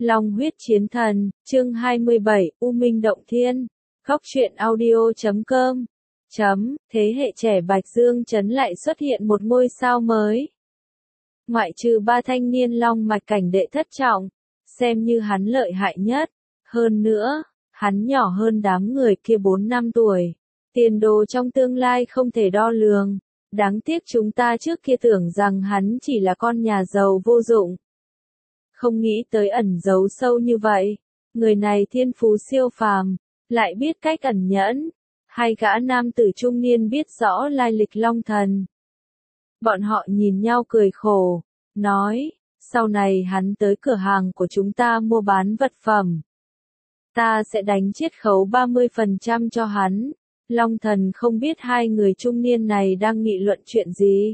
Long huyết chiến thần, chương 27, U Minh Động Thiên. Góc truyện audio.com. Thế hệ trẻ Bạch Dương Trấn lại xuất hiện một ngôi sao mới. Ngoại trừ ba thanh niên long mạch cảnh đệ thất trọng, xem như hắn lợi hại nhất. Hơn nữa, hắn nhỏ hơn đám người kia 4 năm tuổi. Tiền đồ trong tương lai không thể đo lường. Đáng tiếc chúng ta trước kia tưởng rằng hắn chỉ là con nhà giàu vô dụng. Không nghĩ tới ẩn giấu sâu như vậy. Người này thiên phú siêu phàm, lại biết cách ẩn nhẫn. Hai gã nam tử trung niên biết rõ lai lịch Long Thần. Bọn họ nhìn nhau cười khổ, nói, sau này hắn tới cửa hàng của chúng ta mua bán vật phẩm. Ta sẽ đánh chiết khấu 30% cho hắn. Long Thần không biết hai người trung niên này đang nghị luận chuyện gì.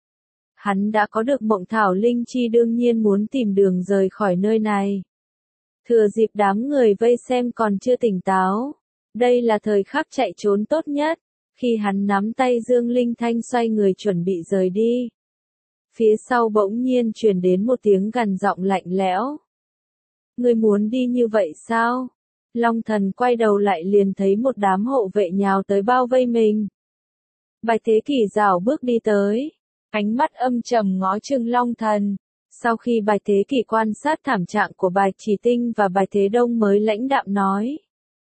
Hắn đã có được mộng thảo linh chi đương nhiên muốn tìm đường rời khỏi nơi này. Thừa dịp đám người vây xem còn chưa tỉnh táo. Đây là thời khắc chạy trốn tốt nhất. Khi hắn nắm tay Dương Linh Thanh xoay người chuẩn bị rời đi. Phía sau bỗng nhiên truyền đến một tiếng gằn giọng lạnh lẽo. Ngươi muốn đi như vậy sao? Long Thần quay đầu lại liền thấy một đám hộ vệ nhào tới bao vây mình. Bạch Thế Kỷ rảo bước đi tới. Ánh mắt âm trầm ngó chừng Long Thần. Sau khi Bạch Thế Kỷ quan sát thảm trạng của Bạch Chỉ Tinh và Bạch Thế Đông mới lãnh đạm nói.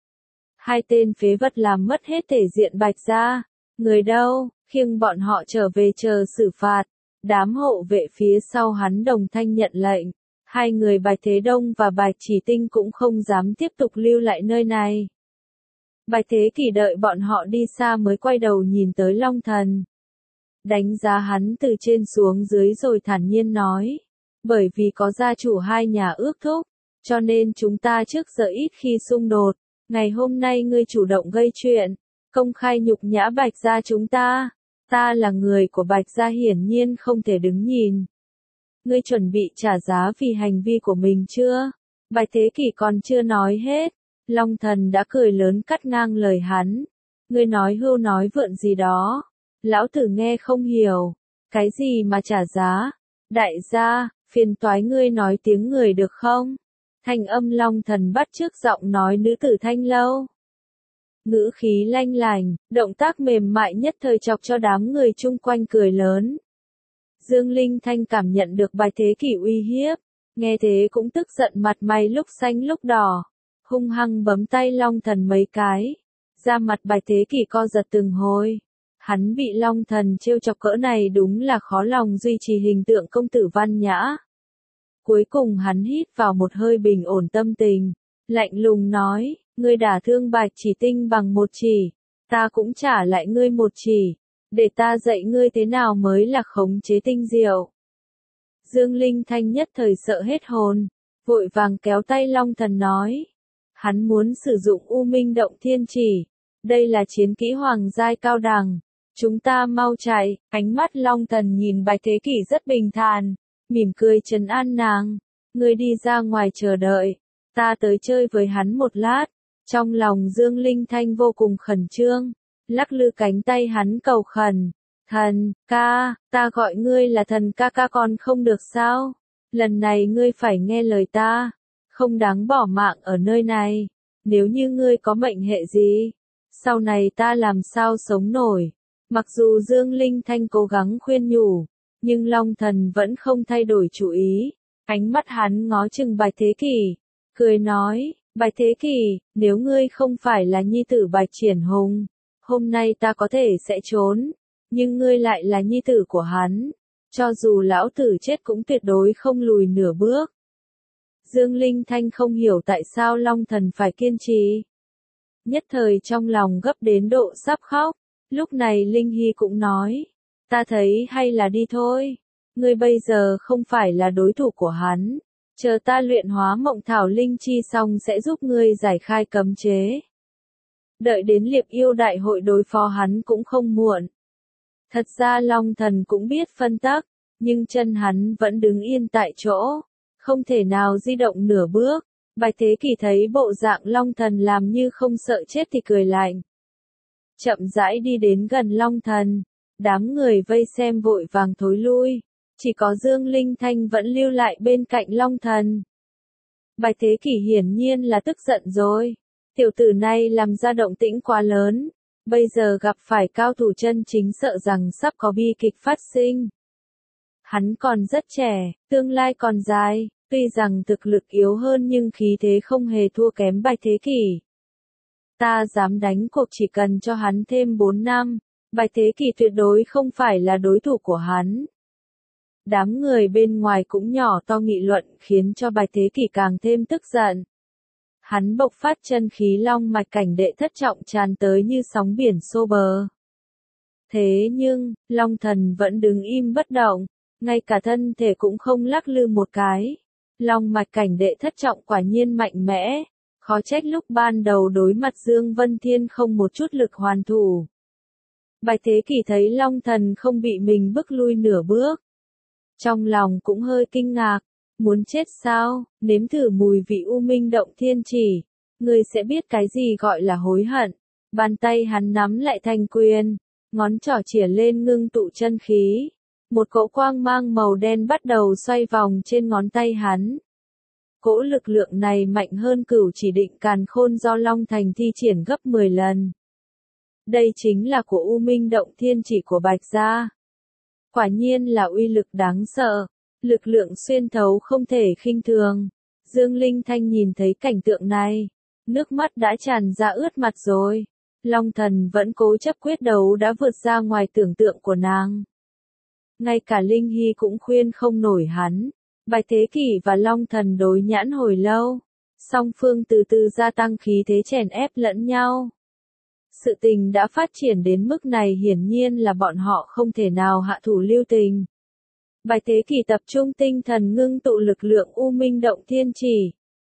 Hai tên phế vật làm mất hết thể diện Bạch gia. Người đâu, khiêng bọn họ trở về chờ xử phạt. Đám hộ vệ phía sau hắn đồng thanh nhận lệnh. Hai người Bạch Thế Đông và Bạch Chỉ Tinh cũng không dám tiếp tục lưu lại nơi này. Bạch Thế Kỷ đợi bọn họ đi xa mới quay đầu nhìn tới Long Thần. Đánh giá hắn từ trên xuống dưới rồi thản nhiên nói. Bởi vì có gia chủ hai nhà ước thúc, cho nên chúng ta trước giờ ít khi xung đột. Ngày hôm nay ngươi chủ động gây chuyện, công khai nhục nhã Bạch gia chúng ta. Ta là người của Bạch gia hiển nhiên không thể đứng nhìn. Ngươi chuẩn bị trả giá vì hành vi của mình chưa? Bạch Thế Kỷ còn chưa nói hết. Long Thần đã cười lớn cắt ngang lời hắn. Ngươi nói hưu nói vượn gì đó. Lão tử nghe không hiểu. Cái gì mà trả giá? Đại gia, phiền toái ngươi nói tiếng người được không? Thanh âm Long Thần bắt chước giọng nói nữ tử Thanh Lâu. Ngữ khí lanh lành, động tác mềm mại nhất thời chọc cho đám người chung quanh cười lớn. Dương Linh Thanh cảm nhận được Bạch Thế Kỷ uy hiếp, nghe thế cũng tức giận mặt mày lúc xanh lúc đỏ, hung hăng bấm tay Long Thần mấy cái, da mặt Bạch Thế Kỷ co giật từng hồi. Hắn bị Long Thần trêu chọc cỡ này đúng là khó lòng duy trì hình tượng công tử văn nhã. Cuối cùng hắn hít vào một hơi bình ổn tâm tình, lạnh lùng nói, ngươi đả thương Bạch Chỉ Tinh bằng một chỉ, ta cũng trả lại ngươi một chỉ. Để ta dạy ngươi thế nào mới là khống chế tinh diệu. Dương Linh Thanh nhất thời sợ hết hồn, vội vàng kéo tay Long Thần nói. Hắn muốn sử dụng U Minh Động Thiên chỉ. Đây là chiến kỹ hoàng giai cao đẳng. Chúng ta mau chạy. Ánh mắt Long Thần nhìn Bạch Thế Kỷ rất bình thản, mỉm cười trấn an nàng. Ngươi đi ra ngoài chờ đợi. Ta tới chơi với hắn một lát. Trong lòng Dương Linh Thanh vô cùng khẩn trương. Lắc lư cánh tay hắn cầu khẩn. Thần, ca, ta gọi ngươi là thần ca ca còn không được sao? Lần này ngươi phải nghe lời ta. Không đáng bỏ mạng ở nơi này. Nếu như ngươi có mệnh hệ gì, sau này ta làm sao sống nổi. Mặc dù Dương Linh Thanh cố gắng khuyên nhủ, nhưng Long Thần vẫn không thay đổi chủ ý. Ánh mắt hắn ngó chừng Bạch Thế Kỷ, cười nói, Bạch Thế Kỷ, nếu ngươi không phải là nhi tử Bạch Triển Hùng, hôm nay ta có thể sẽ trốn, nhưng ngươi lại là nhi tử của hắn, cho dù lão tử chết cũng tuyệt đối không lùi nửa bước. Dương Linh Thanh không hiểu tại sao Long Thần phải kiên trì. Nhất thời trong lòng gấp đến độ sắp khóc, lúc này Linh Hy cũng nói, ta thấy hay là đi thôi, ngươi bây giờ không phải là đối thủ của hắn, chờ ta luyện hóa mộng thảo linh chi xong sẽ giúp ngươi giải khai cấm chế. Đợi đến Liệp Yêu Đại hội đối phó hắn cũng không muộn. Thật ra Long Thần cũng biết phân tắc, nhưng chân hắn vẫn đứng yên tại chỗ, không thể nào di động nửa bước. Bạch Thế Kỷ thấy bộ dạng Long Thần làm như không sợ chết thì cười lạnh. Chậm rãi đi đến gần Long Thần, đám người vây xem vội vàng thối lui, chỉ có Dương Linh Thanh vẫn lưu lại bên cạnh Long Thần. Bạch Thế Kỷ hiển nhiên là tức giận rồi. Tiểu tử này làm ra động tĩnh quá lớn. Bây giờ gặp phải cao thủ chân chính sợ rằng sắp có bi kịch phát sinh. Hắn còn rất trẻ, tương lai còn dài, tuy rằng thực lực yếu hơn nhưng khí thế không hề thua kém Bạch Thế Kỷ. Ta dám đánh cuộc chỉ cần cho hắn thêm 4 năm, Bạch Thế Kỷ tuyệt đối không phải là đối thủ của hắn. Đám người bên ngoài cũng nhỏ to nghị luận khiến cho Bạch Thế Kỷ càng thêm tức giận. Hắn bộc phát chân khí long mạch cảnh đệ thất trọng tràn tới như sóng biển xô bờ. Thế nhưng, Long Thần vẫn đứng im bất động, ngay cả thân thể cũng không lắc lư một cái. Long mạch cảnh đệ thất trọng quả nhiên mạnh mẽ, khó trách lúc ban đầu đối mặt Dương Vân Thiên không một chút lực hoàn thủ. Bạch Thế Kỷ thấy Long Thần không bị mình bức lui nửa bước. Trong lòng cũng hơi kinh ngạc, muốn chết sao, nếm thử mùi vị U Minh Động Thiên Chỉ, ngươi sẽ biết cái gì gọi là hối hận. Bàn tay hắn nắm lại thành quyền, ngón trỏ chĩa lên ngưng tụ chân khí. Một cỗ quang mang màu đen bắt đầu xoay vòng trên ngón tay hắn. Cỗ lực lượng này mạnh hơn Cửu Chỉ Định Càn Khôn do Long Thành thi triển gấp 10 lần. Đây chính là của U Minh Động Thiên Chỉ của Bạch gia. Quả nhiên là uy lực đáng sợ, lực lượng xuyên thấu không thể khinh thường. Dương Linh Thanh nhìn thấy cảnh tượng này, nước mắt đã tràn ra ướt mặt rồi. Long Thần vẫn cố chấp quyết đấu đã vượt ra ngoài tưởng tượng của nàng. Ngay cả Linh Hy cũng khuyên không nổi hắn. Bạch Thế Kỷ và Long Thần đối nhãn hồi lâu, song phương từ từ gia tăng khí thế chèn ép lẫn nhau. Sự tình đã phát triển đến mức này hiển nhiên là bọn họ không thể nào hạ thủ lưu tình. Bạch Thế Kỷ tập trung tinh thần ngưng tụ lực lượng U Minh Động Thiên Chỉ.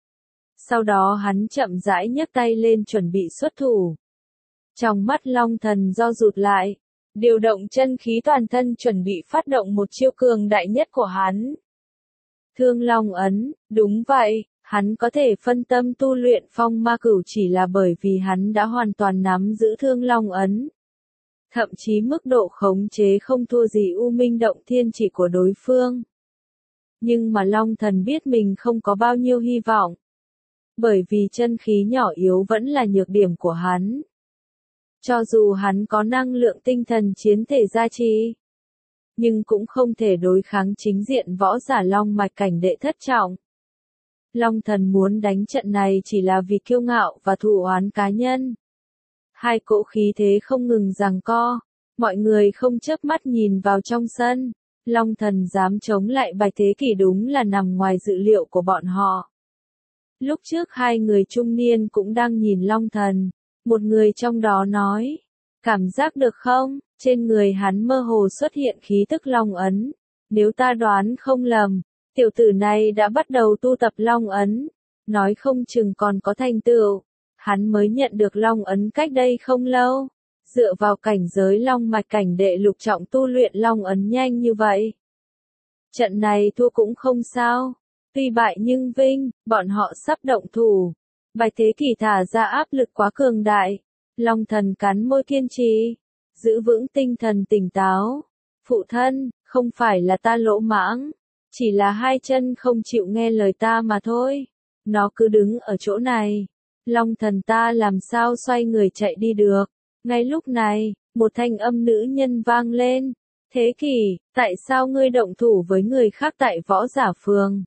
Sau đó hắn chậm rãi nhấc tay lên chuẩn bị xuất thủ. Trong mắt Long Thần do rụt lại, điều động chân khí toàn thân chuẩn bị phát động một chiêu cường đại nhất của hắn. Thương Long Ấn, đúng vậy, hắn có thể phân tâm tu luyện phong ma cửu chỉ là bởi vì hắn đã hoàn toàn nắm giữ Thương Long Ấn. Thậm chí mức độ khống chế không thua gì U Minh Động Thiên Chỉ của đối phương. Nhưng mà Long Thần biết mình không có bao nhiêu hy vọng. Bởi vì chân khí nhỏ yếu vẫn là nhược điểm của hắn. Cho dù hắn có năng lượng tinh thần chiến thể gia trì, nhưng cũng không thể đối kháng chính diện võ giả long mạch cảnh đệ thất trọng. Long Thần muốn đánh trận này chỉ là vì kiêu ngạo và thù oán cá nhân. Hai cỗ khí thế không ngừng giằng co, mọi người không chớp mắt nhìn vào trong sân. Long Thần dám chống lại Bạch Thế Kỷ đúng là nằm ngoài dự liệu của bọn họ. Lúc trước hai người trung niên cũng đang nhìn Long Thần, một người trong đó nói, cảm giác được không, trên người hắn mơ hồ xuất hiện khí tức Long Ấn, nếu ta đoán không lầm, tiểu tử này đã bắt đầu tu tập Long Ấn, nói không chừng còn có thành tựu, hắn mới nhận được Long Ấn cách đây không lâu, dựa vào cảnh giới Long mạch cảnh đệ lục trọng tu luyện Long Ấn nhanh như vậy. Trận này thua cũng không sao, tuy bại nhưng vinh, bọn họ sắp động thủ. Bạch Thế Kỷ thả ra áp lực quá cường đại. Long Thần cắn môi kiên trì, giữ vững tinh thần tỉnh táo. Phụ thân, không phải là ta lỗ mãng, chỉ là hai chân không chịu nghe lời ta mà thôi. Nó cứ đứng ở chỗ này. Long Thần ta làm sao xoay người chạy đi được. Ngay lúc này, một thanh âm nữ nhân vang lên. Thế Kỷ, tại sao ngươi động thủ với người khác tại võ giả phường?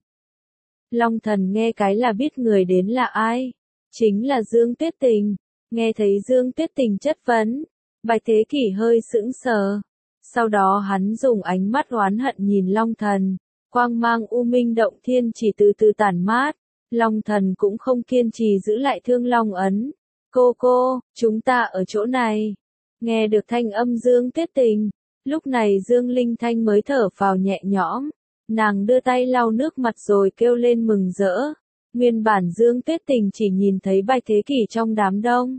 Long Thần nghe cái là biết người đến là ai. Chính là Dương Tuyết Tình. Nghe thấy Dương Tuyết Tình chất vấn, Bạch Thế Kỷ hơi sững sờ. Sau đó hắn dùng ánh mắt oán hận nhìn Long Thần. Quang mang U Minh Động Thiên Chỉ từ từ tản mát. Long Thần cũng không kiên trì giữ lại Thương Long Ấn. Cô, chúng ta ở chỗ này. Nghe được thanh âm Dương Tuyết Tình. Lúc này Dương Linh Thanh mới thở phào nhẹ nhõm. Nàng đưa tay lau nước mặt rồi kêu lên mừng rỡ. Nguyên bản Dương Tuyết Tình chỉ nhìn thấy Bạch Thế Kỷ trong đám đông.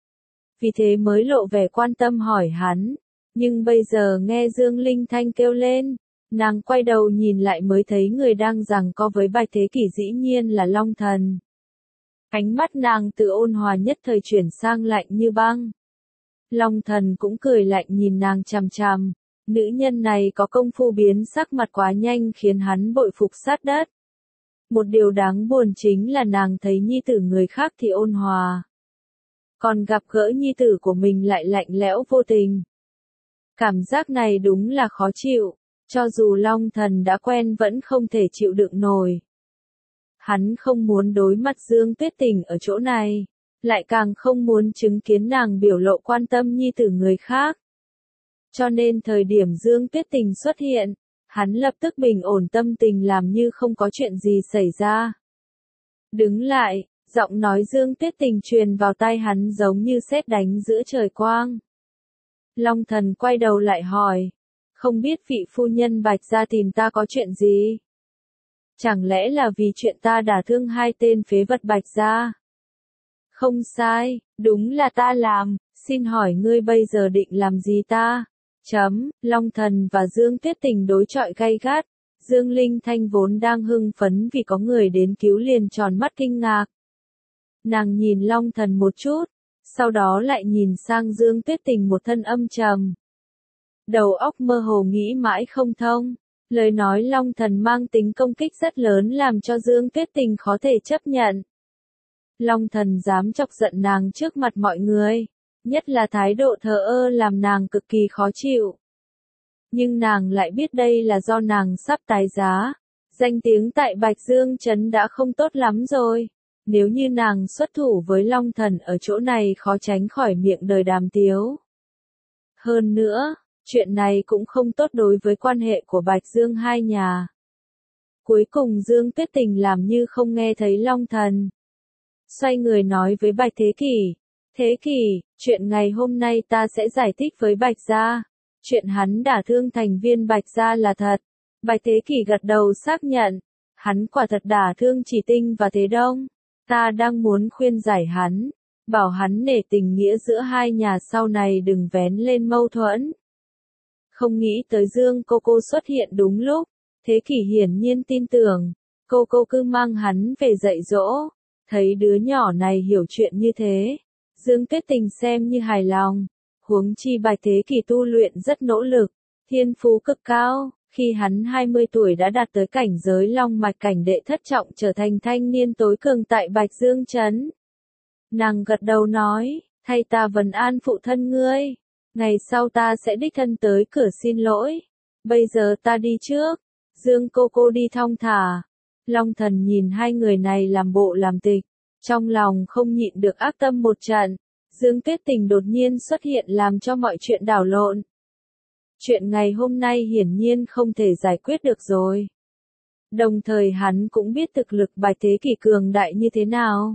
Vì thế mới lộ vẻ quan tâm hỏi hắn. Nhưng bây giờ nghe Dương Linh Thanh kêu lên, nàng quay đầu nhìn lại mới thấy người đang giằng co với Bạch Thế Kỷ dĩ nhiên là Long Thần. Ánh mắt nàng từ ôn hòa nhất thời chuyển sang lạnh như băng. Long Thần cũng cười lạnh nhìn nàng chằm chằm. Nữ nhân này có công phu biến sắc mặt quá nhanh khiến hắn bội phục sát đất. Một điều đáng buồn chính là nàng thấy nhi tử người khác thì ôn hòa. Còn gặp gỡ nhi tử của mình lại lạnh lẽo vô tình. Cảm giác này đúng là khó chịu, cho dù Long Thần đã quen vẫn không thể chịu đựng nổi. Hắn không muốn đối mặt Dương Tuyết Tình ở chỗ này, lại càng không muốn chứng kiến nàng biểu lộ quan tâm nhi tử người khác. Cho nên thời điểm Dương Tuyết Tình xuất hiện, hắn lập tức bình ổn tâm tình làm như không có chuyện gì xảy ra. Đứng lại, giọng nói Dương Tuyết Tình truyền vào tai hắn giống như sét đánh giữa trời quang. Long Thần quay đầu lại hỏi, không biết vị phu nhân Bạch gia tìm ta có chuyện gì? Chẳng lẽ là vì chuyện ta đả thương hai tên phế vật Bạch gia? Không sai, đúng là ta làm, xin hỏi ngươi bây giờ định làm gì ta? Long Thần và Dương Tuyết Tình đối chọi gay gắt, Dương Linh Thanh vốn đang hưng phấn vì có người đến cứu liền tròn mắt kinh ngạc. Nàng nhìn Long Thần một chút, sau đó lại nhìn sang Dương Tuyết Tình một thân âm trầm. Đầu óc mơ hồ nghĩ mãi không thông, lời nói Long Thần mang tính công kích rất lớn làm cho Dương Tuyết Tình khó thể chấp nhận. Long Thần dám chọc giận nàng trước mặt mọi người, nhất là thái độ thờ ơ làm nàng cực kỳ khó chịu. Nhưng nàng lại biết đây là do nàng sắp tái giá, danh tiếng tại Bạch Dương Trấn đã không tốt lắm rồi. Nếu như nàng xuất thủ với Long Thần ở chỗ này khó tránh khỏi miệng đời đàm tiếu. Hơn nữa, chuyện này cũng không tốt đối với quan hệ của Bạch Dương hai nhà. Cuối cùng Dương Tuyết Tình làm như không nghe thấy Long Thần. Xoay người nói với Bạch Thế Kỷ. Thế Kỷ, chuyện ngày hôm nay ta sẽ giải thích với Bạch gia. Chuyện hắn đả thương thành viên Bạch gia là thật. Bạch Thế Kỷ gật đầu xác nhận. Hắn quả thật đả thương Chỉ Tinh và Thế Đông. Ta đang muốn khuyên giải hắn, bảo hắn nể tình nghĩa giữa hai nhà sau này đừng vén lên mâu thuẫn. Không nghĩ tới Dương cô xuất hiện đúng lúc, Thế Kỷ hiển nhiên tin tưởng, cô cứ mang hắn về dạy dỗ, thấy đứa nhỏ này hiểu chuyện như thế. Dương Tuyết Tình xem như hài lòng, huống chi Bạch Thế Kỷ tu luyện rất nỗ lực, thiên phú cực cao. Khi hắn 20 tuổi đã đạt tới cảnh giới long mạch cảnh đệ thất trọng trở thành thanh niên tối cường tại Bạch Dương Trấn. Nàng gật đầu nói, thay ta vấn an phụ thân ngươi. Ngày sau ta sẽ đích thân tới cửa xin lỗi. Bây giờ ta đi trước. Dương cô đi thong thả. Long Thần nhìn hai người này làm bộ làm tịch. Trong lòng không nhịn được ác tâm một trận. Dương Tuyết Tình đột nhiên xuất hiện làm cho mọi chuyện đảo lộn. Chuyện ngày hôm nay hiển nhiên không thể giải quyết được rồi. Đồng thời hắn cũng biết thực lực Bạch Thế Kỷ cường đại như thế nào.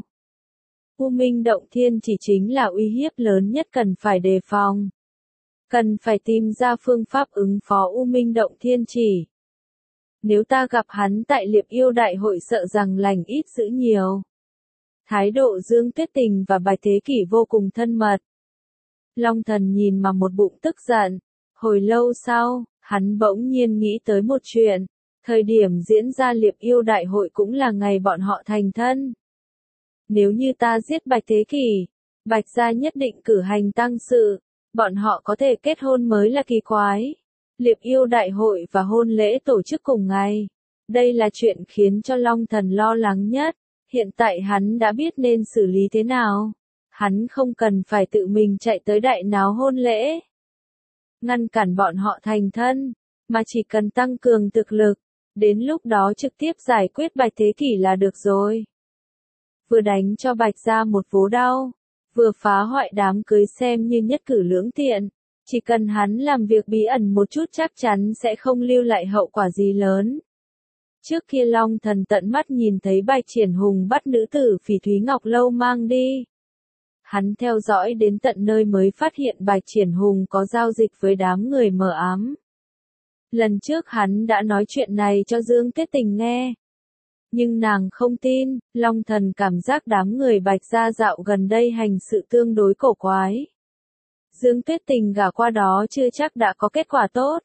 U Minh Động Thiên chỉ chính là uy hiếp lớn nhất cần phải đề phòng. Cần phải tìm ra phương pháp ứng phó U Minh Động Thiên chỉ. Nếu ta gặp hắn tại Liệp Yêu Đại hội sợ rằng lành ít dữ nhiều. Thái độ Dương Tuyết Tình và Bạch Thế Kỷ vô cùng thân mật. Long Thần nhìn mà một bụng tức giận. Hồi lâu sau, hắn bỗng nhiên nghĩ tới một chuyện. Thời điểm diễn ra Liệp Yêu Đại hội cũng là ngày bọn họ thành thân. Nếu như ta giết Bạch Thế Kỷ, Bạch gia nhất định cử hành tang sự, bọn họ có thể kết hôn mới là kỳ quái. Liệp Yêu Đại hội và hôn lễ tổ chức cùng ngày. Đây là chuyện khiến cho Long Thần lo lắng nhất. Hiện tại hắn đã biết nên xử lý thế nào. Hắn không cần phải tự mình chạy tới đại náo hôn lễ. Ngăn cản bọn họ thành thân, mà chỉ cần tăng cường thực lực, đến lúc đó trực tiếp giải quyết Bạch Thế Kỷ là được rồi. Vừa đánh cho Bạch gia một vố đau, vừa phá hoại đám cưới xem như nhất cử lưỡng tiện, chỉ cần hắn làm việc bí ẩn một chút chắc chắn sẽ không lưu lại hậu quả gì lớn. Trước kia Long Thần tận mắt nhìn thấy Bạch Triển Hùng bắt nữ tử Phỉ Thúy Ngọc Lâu mang đi. Hắn theo dõi đến tận nơi mới phát hiện Bạch Triển Hùng có giao dịch với đám người mờ ám. Lần trước hắn đã nói chuyện này cho Dương Tuyết Tình nghe. Nhưng nàng không tin, Long Thần cảm giác đám người Bạch gia dạo gần đây hành sự tương đối cổ quái. Dương Tuyết Tình gả qua đó chưa chắc đã có kết quả tốt.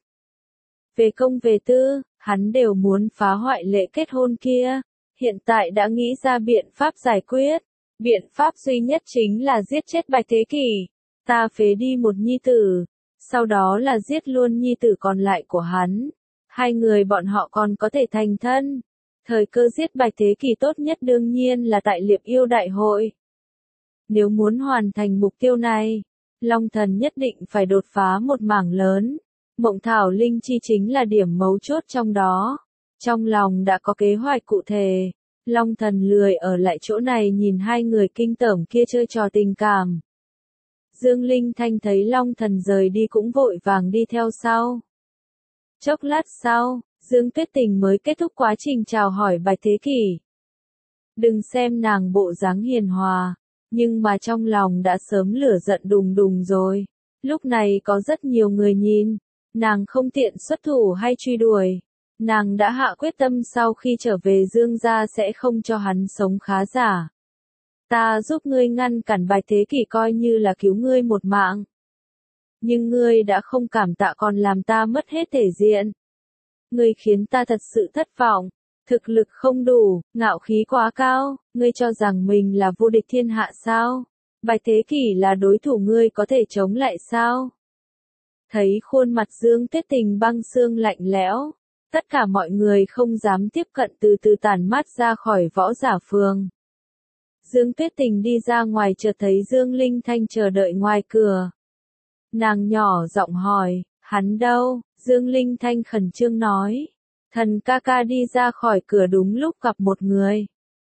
Về công về tư, hắn đều muốn phá hoại lễ kết hôn kia. Hiện tại đã nghĩ ra biện pháp giải quyết. Biện pháp duy nhất chính là giết chết Bạch Thế Kỷ. Ta phế đi một nhi tử. Sau đó là giết luôn nhi tử còn lại của hắn. Hai người bọn họ còn có thể thành thân. Thời cơ giết Bạch Thế Kỷ tốt nhất đương nhiên là tại Liệp Yêu Đại hội. Nếu muốn hoàn thành mục tiêu này, Long Thần nhất định phải đột phá một mảng lớn. Mộng Thảo Linh Chi chính là điểm mấu chốt trong đó. Trong lòng đã có kế hoạch cụ thể. Long Thần lười ở lại chỗ này nhìn hai người kinh tởm kia chơi trò tình cảm. Dương Linh Thanh thấy Long Thần rời đi cũng vội vàng đi theo sau. Chốc lát sau, Dương Tuyết Tình mới kết thúc quá trình chào hỏi Bạch Thế Kỷ. Đừng xem nàng bộ dáng hiền hòa, nhưng mà trong lòng đã sớm lửa giận đùng đùng rồi. Lúc này có rất nhiều người nhìn, nàng không tiện xuất thủ hay truy đuổi. Nàng đã hạ quyết tâm sau khi trở về Dương gia sẽ không cho hắn sống khá giả. Ta giúp ngươi ngăn cản Bạch Thế Kỷ coi như là cứu ngươi một mạng. Nhưng ngươi đã không cảm tạ còn làm ta mất hết thể diện. Ngươi khiến ta thật sự thất vọng. Thực lực không đủ, ngạo khí quá cao, ngươi cho rằng mình là vô địch thiên hạ sao? Bạch Thế Kỷ là đối thủ ngươi có thể chống lại sao? Thấy khuôn mặt Dương Tuyết Tình băng xương lạnh lẽo, tất cả mọi người không dám tiếp cận từ từ tản mát ra khỏi Võ Giả Phường. Dương Tuyết Tình đi ra ngoài chợt thấy Dương Linh Thanh chờ đợi ngoài cửa. Nàng nhỏ giọng hỏi, hắn đâu? Dương Linh Thanh khẩn trương nói. Thần ca ca đi ra khỏi cửa đúng lúc gặp một người.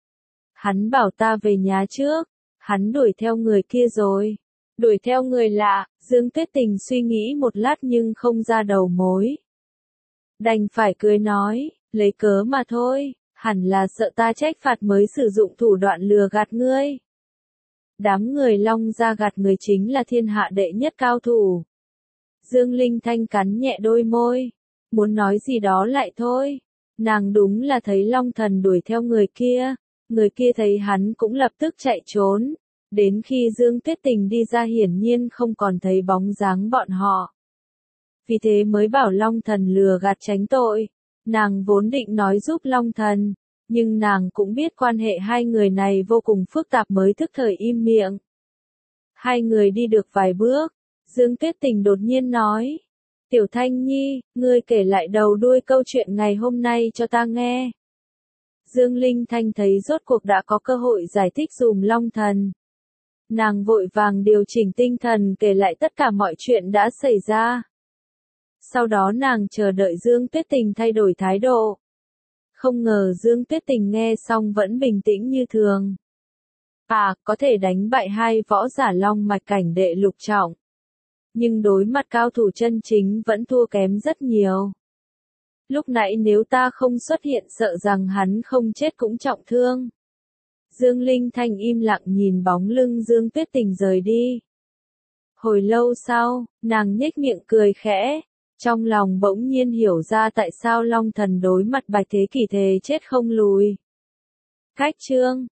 Hắn bảo ta về nhà trước. Hắn đuổi theo người kia rồi. Đuổi theo người lạ, Dương Tuyết Tình suy nghĩ một lát nhưng không ra đầu mối. Đành phải cười nói, lấy cớ mà thôi, hẳn là sợ ta trách phạt mới sử dụng thủ đoạn lừa gạt ngươi. Đám người Long gia gạt người chính là thiên hạ đệ nhất cao thủ. Dương Linh Thanh cắn nhẹ đôi môi, muốn nói gì đó lại thôi. Nàng đúng là thấy Long Thần đuổi theo người kia thấy hắn cũng lập tức chạy trốn. Đến khi Dương Tuyết Tình đi ra hiển nhiên không còn thấy bóng dáng bọn họ. Vì thế mới bảo Long Thần lừa gạt tránh tội. Nàng vốn định nói giúp Long Thần, nhưng nàng cũng biết quan hệ hai người này vô cùng phức tạp mới thức thời im miệng. Hai người đi được vài bước, Dương Tuyết Tình đột nhiên nói, Tiểu Thanh Nhi, ngươi kể lại đầu đuôi câu chuyện ngày hôm nay cho ta nghe. Dương Linh Thanh thấy rốt cuộc đã có cơ hội giải thích dùm Long Thần. Nàng vội vàng điều chỉnh tinh thần kể lại tất cả mọi chuyện đã xảy ra. Sau đó nàng chờ đợi Dương Tuyết Tình thay đổi thái độ. Không ngờ Dương Tuyết Tình nghe xong vẫn bình tĩnh như thường. Có thể đánh bại hai võ giả long mạch cảnh đệ lục trọng. Nhưng đối mặt cao thủ chân chính vẫn thua kém rất nhiều. Lúc nãy nếu ta không xuất hiện sợ rằng hắn không chết cũng trọng thương. Dương Linh Thanh im lặng nhìn bóng lưng Dương Tuyết Tình rời đi. Hồi lâu sau, nàng nhếch miệng cười khẽ. Trong lòng bỗng nhiên hiểu ra tại sao Long Thần đối mặt Bạch Thế Kỷ thề chết không lùi. Cách chương